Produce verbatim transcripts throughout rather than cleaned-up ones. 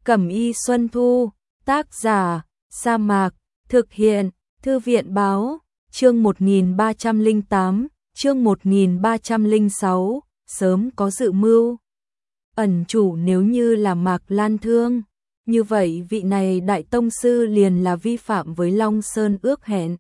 Cẩm y Xuân Thu, tác giả, Sa Mạc, thực hiện, Thư viện Báo, chương một nghìn ba trăm lẻ tám, chương một nghìn ba trăm lẻ sáu, sớm có dự mưu. Ẩn chủ nếu như là Mạc Lan Thương, như vậy vị này đại tông sư liền là vi phạm với Long Sơn ước hẹn.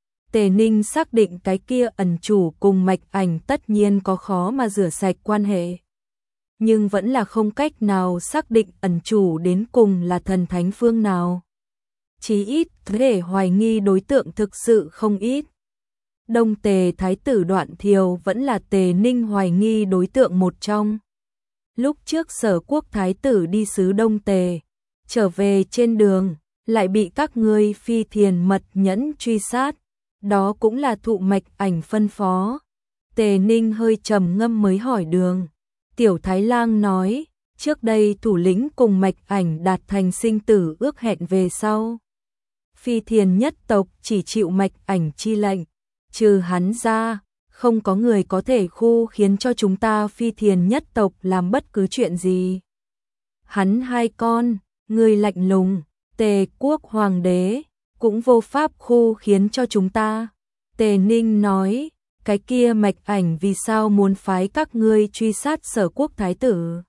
Tề Ninh xác định cái kia ẩn chủ cùng Mạch Ảnh tất nhiên có khó mà rửa sạch quan hệ. Nhưng vẫn là không cách nào xác định ẩn chủ đến cùng là thần thánh phương nào. Chí ít thể hoài nghi đối tượng thực sự không ít. Đông Tề Thái tử Đoạn Thiều vẫn là Tề Ninh hoài nghi đối tượng một trong. Lúc trước Sở Quốc Thái tử đi sứ Đông Tề, trở về trên đường, lại bị các ngươi Phi Thiền mật nhẫn truy sát. Đó cũng là thụ Mạch Ảnh phân phó. Tề Ninh hơi trầm ngâm mới hỏi đường. Tiểu Thái Lang nói, trước đây thủ lĩnh cùng Mạch Ảnh đạt thành sinh tử ước hẹn về sau. Phi Thiền nhất tộc chỉ chịu Mạch Ảnh chi lệnh, trừ hắn ra, không có người có thể khu khiến cho chúng ta Phi Thiền nhất tộc làm bất cứ chuyện gì. Hắn hai con, người lạnh lùng, Tề quốc hoàng đế, cũng vô pháp khu khiến cho chúng ta. Tề Ninh nói, cái kia Mạch Ảnh vì sao muốn phái các ngươi truy sát Sở Quốc Thái tử?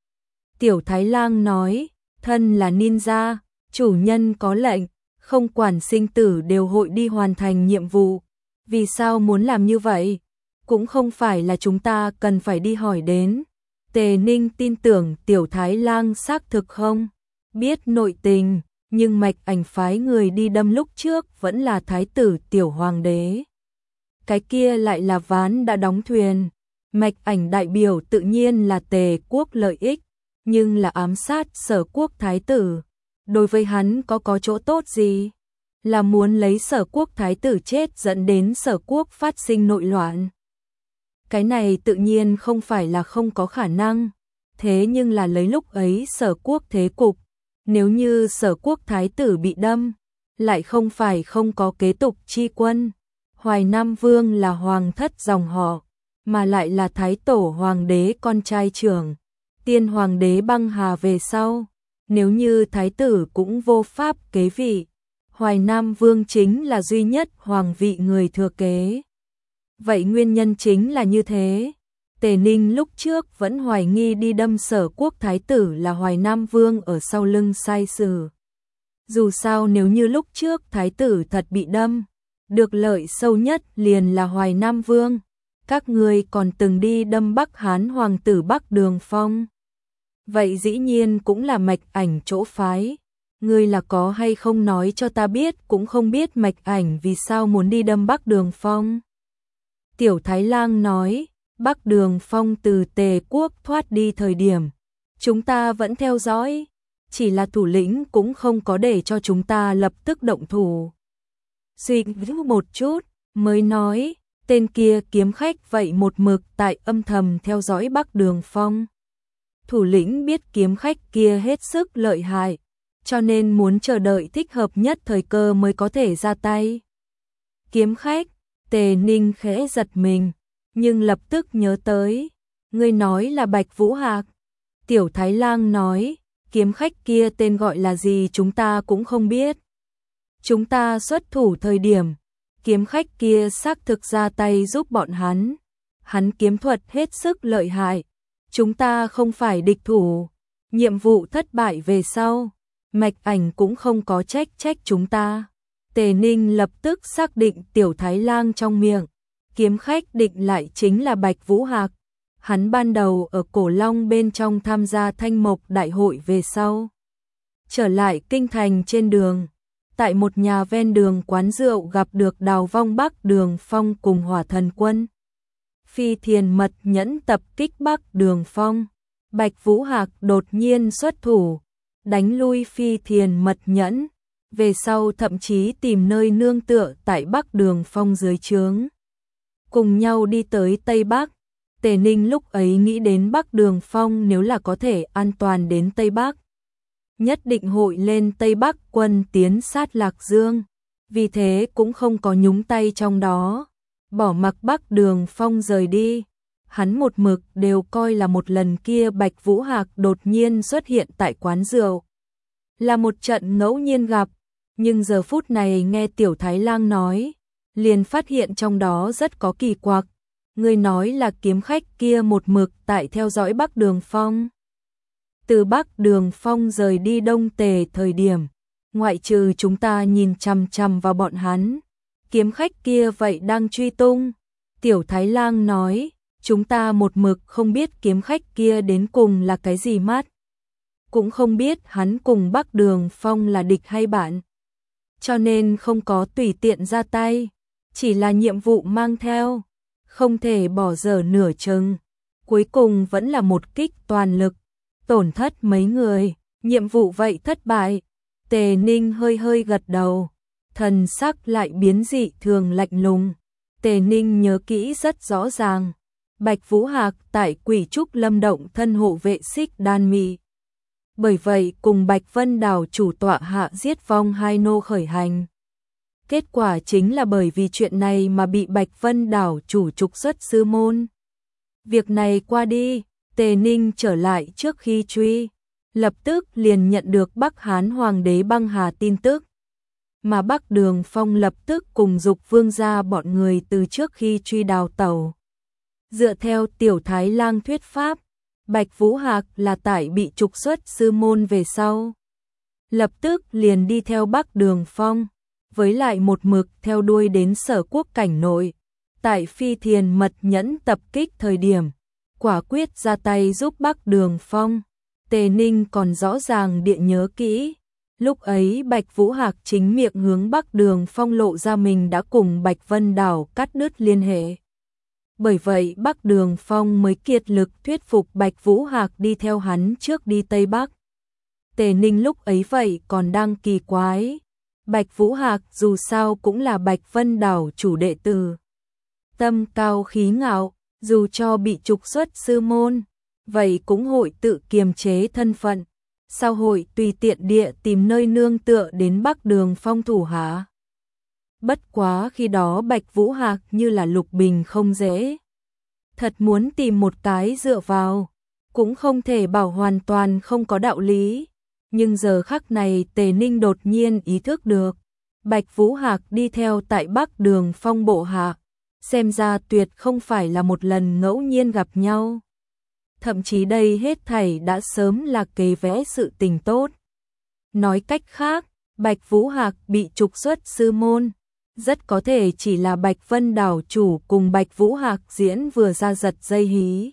Tiểu Thái Lang nói, thân là ninja, chủ nhân có lệnh, không quản sinh tử đều hội đi hoàn thành nhiệm vụ. Vì sao muốn làm như vậy? Cũng không phải là chúng ta cần phải đi hỏi đến. Tề Ninh tin tưởng Tiểu Thái Lang xác thực không biết nội tình, nhưng Mạch Ảnh phái người đi đâm lúc trước vẫn là Thái tử Tiểu Hoàng đế. Cái kia lại là ván đã đóng thuyền. Mạch Ảnh đại biểu tự nhiên là Tề quốc lợi ích, nhưng là ám sát Sở Quốc Thái tử. Đối với hắn có có chỗ tốt gì? Là muốn lấy Sở Quốc Thái tử chết dẫn đến Sở Quốc phát sinh nội loạn. Cái này tự nhiên không phải là không có khả năng, thế nhưng là lấy lúc ấy Sở Quốc thế cục, nếu như Sở Quốc Thái tử bị đâm, lại không phải không có kế tục chi quân. Hoài Nam Vương là hoàng thất dòng họ, mà lại là Thái tổ hoàng đế con trai trưởng. Tiên hoàng đế băng hà về sau, nếu như Thái tử cũng vô pháp kế vị, Hoài Nam Vương chính là duy nhất hoàng vị người thừa kế. Vậy nguyên nhân chính là như thế. Tề Ninh lúc trước vẫn hoài nghi đi đâm Sở Quốc Thái tử là Hoài Nam Vương ở sau lưng sai sử. Dù sao nếu như lúc trước Thái tử thật bị đâm, được lợi sâu nhất liền là Hoài Nam Vương. Các ngươi còn từng đi đâm Bắc Hán hoàng tử Bắc Đường Phong. Vậy dĩ nhiên cũng là Mạch Ảnh chỗ phái. Ngươi là có hay không nói cho ta biết, cũng không biết Mạch Ảnh vì sao muốn đi đâm Bắc Đường Phong. Tiểu Thái Lang nói, Bắc Đường Phong từ Tề quốc thoát đi thời điểm, chúng ta vẫn theo dõi, chỉ là thủ lĩnh cũng không có để cho chúng ta lập tức động thủ. Suy nghĩ một chút, mới nói, tên kia kiếm khách vậy một mực tại âm thầm theo dõi Bắc Đường Phong. Thủ lĩnh biết kiếm khách kia hết sức lợi hại, cho nên muốn chờ đợi thích hợp nhất thời cơ mới có thể ra tay. Kiếm khách, Tề Ninh khẽ giật mình, nhưng lập tức nhớ tới, ngươi nói là Bạch Vũ Hạc. Tiểu Thái Lang nói, kiếm khách kia tên gọi là gì chúng ta cũng không biết. Chúng ta xuất thủ thời điểm, kiếm khách kia xác thực ra tay giúp bọn hắn. Hắn kiếm thuật hết sức lợi hại, chúng ta không phải địch thủ. Nhiệm vụ thất bại về sau, Mạch Ảnh cũng không có trách trách chúng ta. Tề Ninh lập tức xác định Tiểu Thái Lang trong miệng kiếm khách định lại chính là Bạch Vũ Hạc. Hắn ban đầu ở Cổ Long bên trong tham gia Thanh Mộc đại hội về sau, trở lại kinh thành trên đường, tại một nhà ven đường quán rượu gặp được Đào Vong Bắc Đường Phong cùng Hỏa Thần Quân. Phi Thiền mật nhẫn tập kích Bắc Đường Phong, Bạch Vũ Hạc đột nhiên xuất thủ, đánh lui Phi Thiền mật nhẫn, về sau thậm chí tìm nơi nương tựa tại Bắc Đường Phong dưới trướng. Cùng nhau đi tới Tây Bắc. Tề Ninh lúc ấy nghĩ đến Bắc Đường Phong nếu là có thể an toàn đến Tây Bắc, nhất định hội lên Tây Bắc quân tiến sát Lạc Dương, vì thế cũng không có nhúng tay trong đó, bỏ mặc Bắc Đường Phong rời đi. Hắn một mực đều coi là một lần kia Bạch Vũ Hạc đột nhiên xuất hiện tại quán rượu, là một trận ngẫu nhiên gặp, nhưng giờ phút này nghe Tiểu Thái Lang nói, liền phát hiện trong đó rất có kỳ quặc. Người nói là kiếm khách kia một mực tại theo dõi Bắc Đường Phong. Từ Bắc Đường Phong rời đi Đông Tề thời điểm, ngoại trừ chúng ta nhìn chằm chằm vào bọn hắn, kiếm khách kia vậy đang truy tung. Tiểu Thái Lang nói, chúng ta một mực không biết kiếm khách kia đến cùng là cái gì mắt. Cũng không biết hắn cùng Bắc Đường Phong là địch hay bạn. Cho nên không có tùy tiện ra tay, chỉ là nhiệm vụ mang theo, không thể bỏ dở nửa chừng. Cuối cùng vẫn là một kích toàn lực, tổn thất mấy người, nhiệm vụ vậy thất bại. Tề Ninh hơi hơi gật đầu, thần sắc lại biến dị thường lạnh lùng. Tề Ninh nhớ kỹ rất rõ ràng, Bạch Vũ Hạc tại Quỷ Trúc Lâm Động thân hộ vệ Xích Đan Mị. Bởi vậy cùng Bạch Vân Đảo chủ tọa hạ giết vong hai nô khởi hành. Kết quả chính là bởi vì chuyện này mà bị Bạch Vân Đảo chủ trục xuất sư môn. Việc này qua đi, Tề Ninh trở lại trước khi truy, lập tức liền nhận được Bắc Hán Hoàng đế băng hà tin tức. Mà Bắc Đường Phong lập tức cùng Dục Vương gia bọn người từ trước khi truy đào tẩu. Dựa theo Tiểu Thái Lang thuyết pháp, Bạch Vũ Hạc là tại bị trục xuất sư môn về sau. Lập tức liền đi theo Bắc Đường Phong, với lại một mực theo đuôi đến Sở Quốc cảnh nội. Tại Phi Thiền Mật Nhẫn tập kích thời điểm, quả quyết ra tay giúp Bắc Đường Phong. Tề Ninh còn rõ ràng địa nhớ kỹ. Lúc ấy Bạch Vũ Hạc chính miệng hướng Bắc Đường Phong lộ ra mình đã cùng Bạch Vân Đảo cắt đứt liên hệ. Bởi vậy Bắc Đường Phong mới kiệt lực thuyết phục Bạch Vũ Hạc đi theo hắn trước đi Tây Bắc. Tề Ninh lúc ấy vậy còn đang kỳ quái. Bạch Vũ Hạc dù sao cũng là Bạch Vân Đảo chủ đệ tử. Tâm cao khí ngạo, dù cho bị trục xuất sư môn, vậy cũng hội tự kiềm chế thân phận. Sao hội tùy tiện địa tìm nơi nương tựa đến Bắc Đường Phong thủ hả? Bất quá khi đó Bạch Vũ Hạc như là lục bình không dễ. Thật muốn tìm một cái dựa vào, cũng không thể bảo hoàn toàn không có đạo lý. Nhưng giờ khắc này Tề Ninh đột nhiên ý thức được, Bạch Vũ Hạc đi theo tại Bắc Đường Phong bộ hạ, xem ra tuyệt không phải là một lần ngẫu nhiên gặp nhau. Thậm chí đây hết thảy đã sớm là kế vẽ sự tình tốt. Nói cách khác, Bạch Vũ Hạc bị trục xuất sư môn, rất có thể chỉ là Bạch Vân Đảo chủ cùng Bạch Vũ Hạc diễn vừa ra giật dây hí.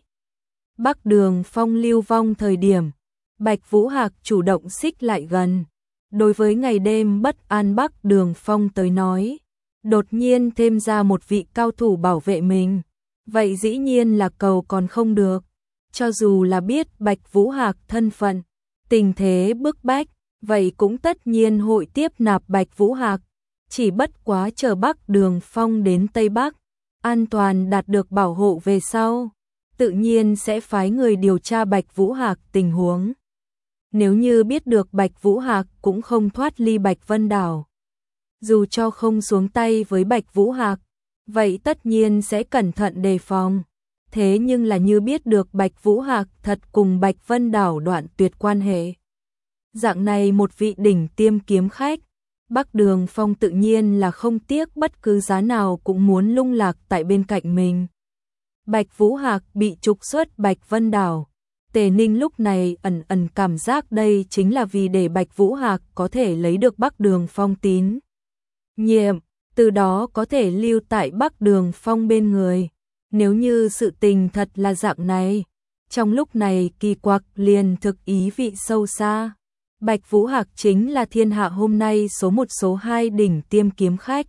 Bắc Đường Phong lưu vong thời điểm, Bạch Vũ Hạc chủ động xích lại gần. Đối với ngày đêm bất an Bắc Đường Phong tới nói, đột nhiên thêm ra một vị cao thủ bảo vệ mình, vậy dĩ nhiên là cầu còn không được. Cho dù là biết Bạch Vũ Hạc thân phận, tình thế bức bách, vậy cũng tất nhiên hội tiếp nạp Bạch Vũ Hạc. Chỉ bất quá chờ Bắc Đường Phong đến Tây Bắc, an toàn đạt được bảo hộ về sau, tự nhiên sẽ phái người điều tra Bạch Vũ Hạc tình huống. Nếu như biết được Bạch Vũ Hạc cũng không thoát ly Bạch Vân Đảo, dù cho không xuống tay với Bạch Vũ Hạc, vậy tất nhiên sẽ cẩn thận đề phòng. Thế nhưng là như biết được Bạch Vũ Hạc thật cùng Bạch Vân Đảo đoạn tuyệt quan hệ. Dạng này một vị đỉnh tiêm kiếm khách, Bắc Đường Phong tự nhiên là không tiếc bất cứ giá nào cũng muốn lung lạc tại bên cạnh mình. Bạch Vũ Hạc bị trục xuất Bạch Vân Đảo. Tề Ninh lúc này ẩn ẩn cảm giác đây chính là vì để Bạch Vũ Hạc có thể lấy được Bắc Đường Phong tín nhiệm, từ đó có thể lưu tại Bắc Đường Phong bên người. Nếu như sự tình thật là dạng này, trong lúc này kỳ quặc liền thực ý vị sâu xa. Bạch Vũ Hạc chính là thiên hạ hôm nay số một số hai đỉnh tiêm kiếm khách.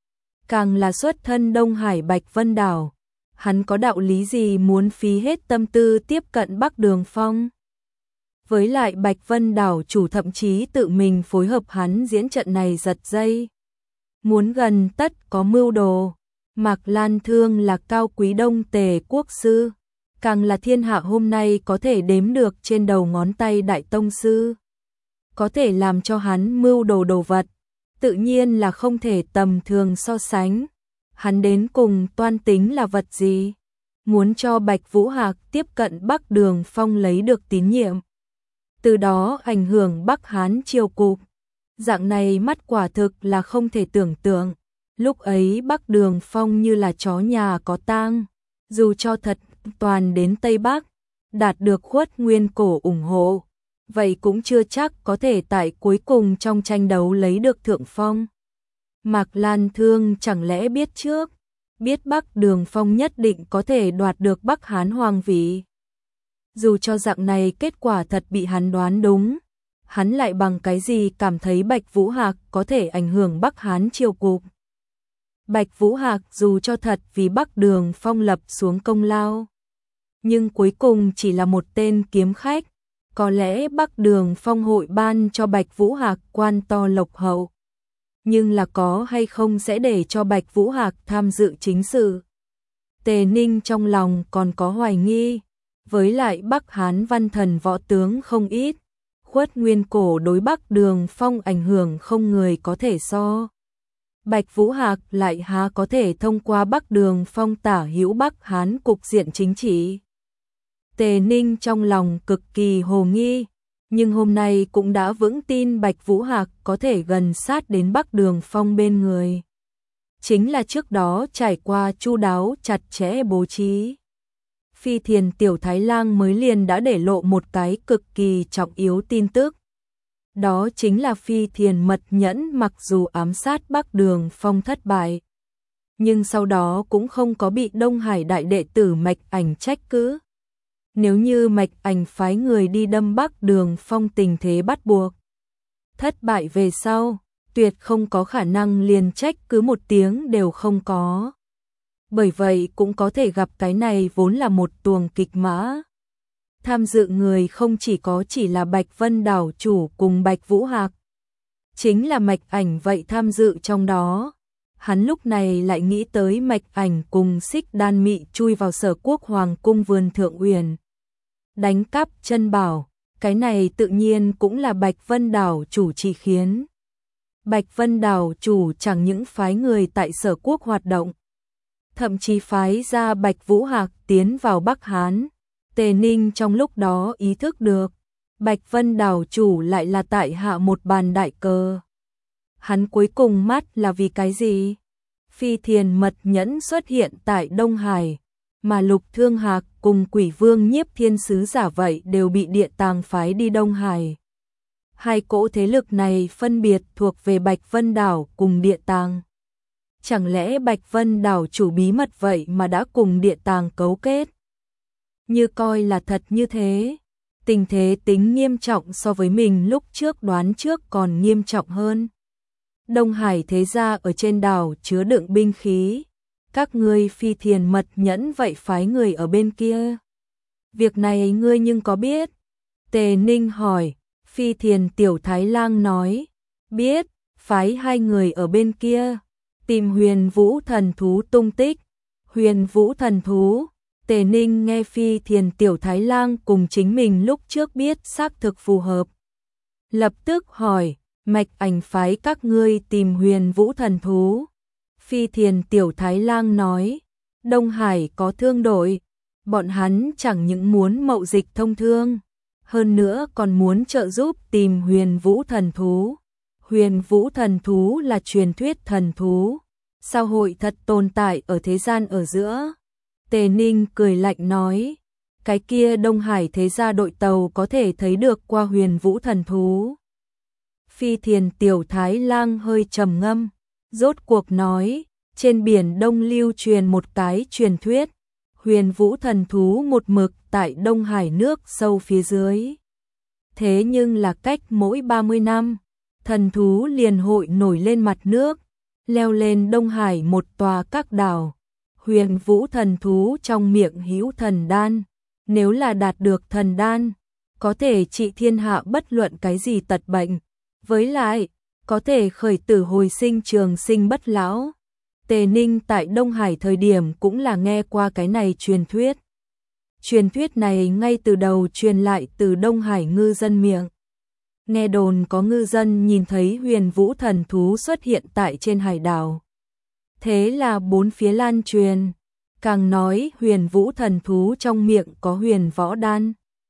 Càng là xuất thân Đông Hải Bạch Vân Đảo, hắn có đạo lý gì muốn phí hết tâm tư tiếp cận Bắc Đường Phong. Với lại Bạch Vân Đảo chủ thậm chí tự mình phối hợp hắn diễn trận này giật dây. Muốn gần tất có mưu đồ. Mạc Lan Thương là cao quý Đông Tề quốc sư, càng là thiên hạ hôm nay có thể đếm được trên đầu ngón tay đại tông sư. Có thể làm cho hắn mưu đồ đồ vật, tự nhiên là không thể tầm thường so sánh. Hắn đến cùng toan tính là vật gì? Muốn cho Bạch Vũ Hạc tiếp cận Bắc Đường Phong lấy được tín nhiệm. từ đó ảnh hưởng Bắc Hán triều cục. Dạng này mắt quả thực là không thể tưởng tượng. Lúc ấy Bắc Đường Phong như là chó nhà có tang, dù cho thật toàn đến Tây Bắc, đạt được Khuất Nguyên Cổ ủng hộ, vậy cũng chưa chắc có thể tại cuối cùng trong tranh đấu lấy được thượng phong. Mạc Lan Thương chẳng lẽ biết trước, biết Bắc Đường Phong nhất định có thể đoạt được Bắc Hán hoàng vị. Dù cho dạng này kết quả thật bị hắn đoán đúng, hắn lại bằng cái gì cảm thấy Bạch Vũ Hạc có thể ảnh hưởng Bắc Hán triều cục. Bạch Vũ Hạc dù cho thật vì Bắc Đường Phong lập xuống công lao, nhưng cuối cùng chỉ là một tên kiếm khách, có lẽ Bắc Đường Phong hội ban cho Bạch Vũ Hạc quan to lộc hậu, nhưng là có hay không sẽ để cho Bạch Vũ Hạc tham dự chính sự. Tề Ninh trong lòng còn có hoài nghi, với lại Bắc Hán văn thần võ tướng không ít, Khuất Nguyên Cổ đối Bắc Đường Phong ảnh hưởng không người có thể so. Bạch Vũ Hạc lại há có thể thông qua Bắc Đường Phong tả hữu Bắc Hán cục diện chính trị. Tề Ninh trong lòng cực kỳ hồ nghi, nhưng hôm nay cũng đã vững tin Bạch Vũ Hạc có thể gần sát đến Bắc Đường Phong bên người. Chính là trước đó trải qua chu đáo chặt chẽ bố trí. Phi Thiền Tiểu Thái Lang mới liền đã để lộ một cái cực kỳ trọng yếu tin tức. Đó chính là Phi Thiền Mật Nhẫn mặc dù ám sát Bắc Đường Phong thất bại, nhưng sau đó cũng không có bị Đông Hải đại đệ tử Mạch Ảnh trách cứ. Nếu như Mạch Ảnh phái người đi đâm Bắc Đường Phong tình thế bắt buộc, thất bại về sau, tuyệt không có khả năng liền trách cứ một tiếng đều không có. Bởi vậy cũng có thể gặp cái này vốn là một tuồng kịch mã. Tham dự người không chỉ có chỉ là Bạch Vân đảo chủ cùng Bạch Vũ Hạc, chính là Mạch Ảnh vậy tham dự trong đó. Hắn lúc này lại nghĩ tới Mạch Ảnh cùng Xích Đan Mị chui vào Sở Quốc Hoàng cung vườn Thượng Uyển, đánh cắp chân bảo, cái này tự nhiên cũng là Bạch Vân đảo chủ chỉ khiến. Bạch Vân đảo chủ chẳng những phái người tại Sở Quốc hoạt động, thậm chí phái ra Bạch Vũ Hạc tiến vào Bắc Hán. Tề Ninh trong lúc đó ý thức được, Bạch Vân đảo chủ lại là tại hạ một bàn đại cờ. Hắn cuối cùng mắt là vì cái gì? Phi Thiền Mật Nhẫn xuất hiện tại Đông Hải, mà Lục Thương Hạc cùng Quỷ Vương Nhiếp Thiên Sứ giả vậy đều bị Địa Tàng phái đi Đông Hải. Hai cỗ thế lực này phân biệt thuộc về Bạch Vân đảo cùng Địa Tàng. Chẳng lẽ Bạch Vân đảo chủ bí mật vậy mà đã cùng Địa Tàng cấu kết? Như coi là thật như thế, tình thế tính nghiêm trọng so với mình lúc trước đoán trước còn nghiêm trọng hơn. Đông Hải thế gia ở trên đảo chứa đựng binh khí, các ngươi Phi Thiền Mật Nhẫn vậy phái người ở bên kia. Việc này ngươi nhưng có biết? Tề Ninh hỏi. Phi Thiền Tiểu Thái Lang nói, biết, phái hai người ở bên kia, tìm Huyền Vũ thần thú tung tích. Huyền Vũ thần thú? Tề Ninh nghe Phi Thiền Tiểu Thái Lang cùng chính mình lúc trước biết xác thực phù hợp. Lập tức hỏi, Mạch Ảnh phái các ngươi tìm Huyền Vũ thần thú. Phi Thiền Tiểu Thái Lang nói, Đông Hải có thương đội, bọn hắn chẳng những muốn mậu dịch thông thương, hơn nữa còn muốn trợ giúp tìm Huyền Vũ thần thú. Huyền Vũ thần thú là truyền thuyết thần thú, sao hội thật tồn tại ở thế gian ở giữa? Tề Ninh cười lạnh nói, cái kia Đông Hải thế gia đội tàu có thể thấy được qua Huyền Vũ thần thú. Phi Thiền Tiểu Thái Lang hơi trầm ngâm, rốt cuộc nói, trên biển Đông lưu truyền một cái truyền thuyết, Huyền Vũ thần thú một mực tại Đông Hải nước sâu phía dưới. Thế nhưng là cách mỗi ba mươi năm, thần thú liền hội nổi lên mặt nước, leo lên Đông Hải một tòa các đảo. Huyền Vũ thần thú trong miệng hữu thần đan, nếu là đạt được thần đan, có thể trị thiên hạ bất luận cái gì tật bệnh, với lại có thể khởi tử hồi sinh trường sinh bất lão. Tề Ninh tại Đông Hải thời điểm cũng là nghe qua cái này truyền thuyết. Truyền thuyết này ngay từ đầu truyền lại từ Đông Hải ngư dân miệng. Nghe đồn có ngư dân nhìn thấy Huyền Vũ thần thú xuất hiện tại trên hải đảo. Thế là bốn phía lan truyền, càng nói Huyền Vũ thần thú trong miệng có huyền võ đan.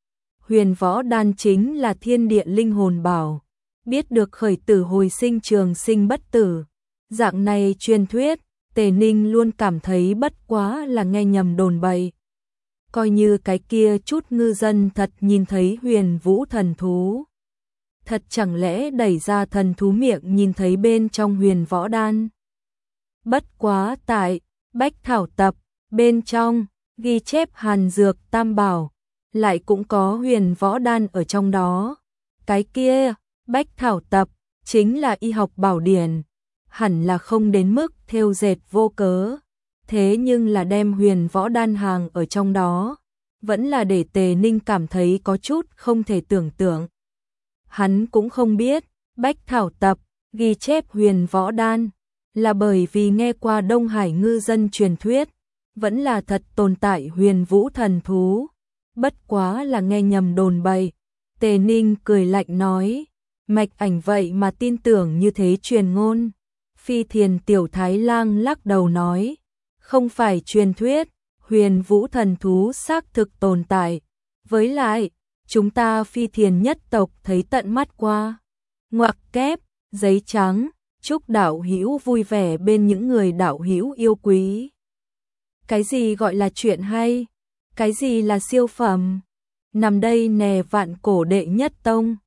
huyền võ đan chính là thiên địa linh hồn bảo, biết được khởi tử hồi sinh trường sinh bất tử. Dạng này truyền thuyết, Tề Ninh luôn cảm thấy bất quá là nghe nhầm đồn bậy. Coi như cái kia chút ngư dân thật nhìn thấy huyền vũ thần thú. Thật chẳng lẽ đẩy ra thần thú miệng nhìn thấy bên trong huyền võ đan. Bất quá tại Bách Thảo Tập, bên trong, ghi chép hàn dược tam bảo, lại cũng có huyền võ đan ở trong đó. Cái kia, Bách Thảo Tập, chính là y học bảo điển, hẳn là không đến mức thêu dệt vô cớ. Thế nhưng là đem huyền võ đan hàng ở trong đó, vẫn là để Tề Ninh cảm thấy có chút không thể tưởng tượng. Hắn cũng không biết, Bách Thảo Tập, ghi chép huyền võ đan, là bởi vì nghe qua Đông Hải ngư dân truyền thuyết, vẫn là thật tồn tại huyền vũ thần thú. Bất quá là nghe nhầm đồn bậy. Tề Ninh cười lạnh nói, Mạch Ảnh vậy mà tin tưởng như thế truyền ngôn. Phi Thiền Tiểu Thái Lang lắc đầu nói, không phải truyền thuyết, huyền vũ thần thú xác thực tồn tại. Với lại, chúng ta Phi Thiền nhất tộc thấy tận mắt qua. Ngoặc kép, giấy trắng, chúc đạo hữu vui vẻ bên những người đạo hữu yêu quý. Cái gì gọi là chuyện hay? Cái gì là siêu phẩm? Nằm đây nè vạn cổ đệ nhất tông.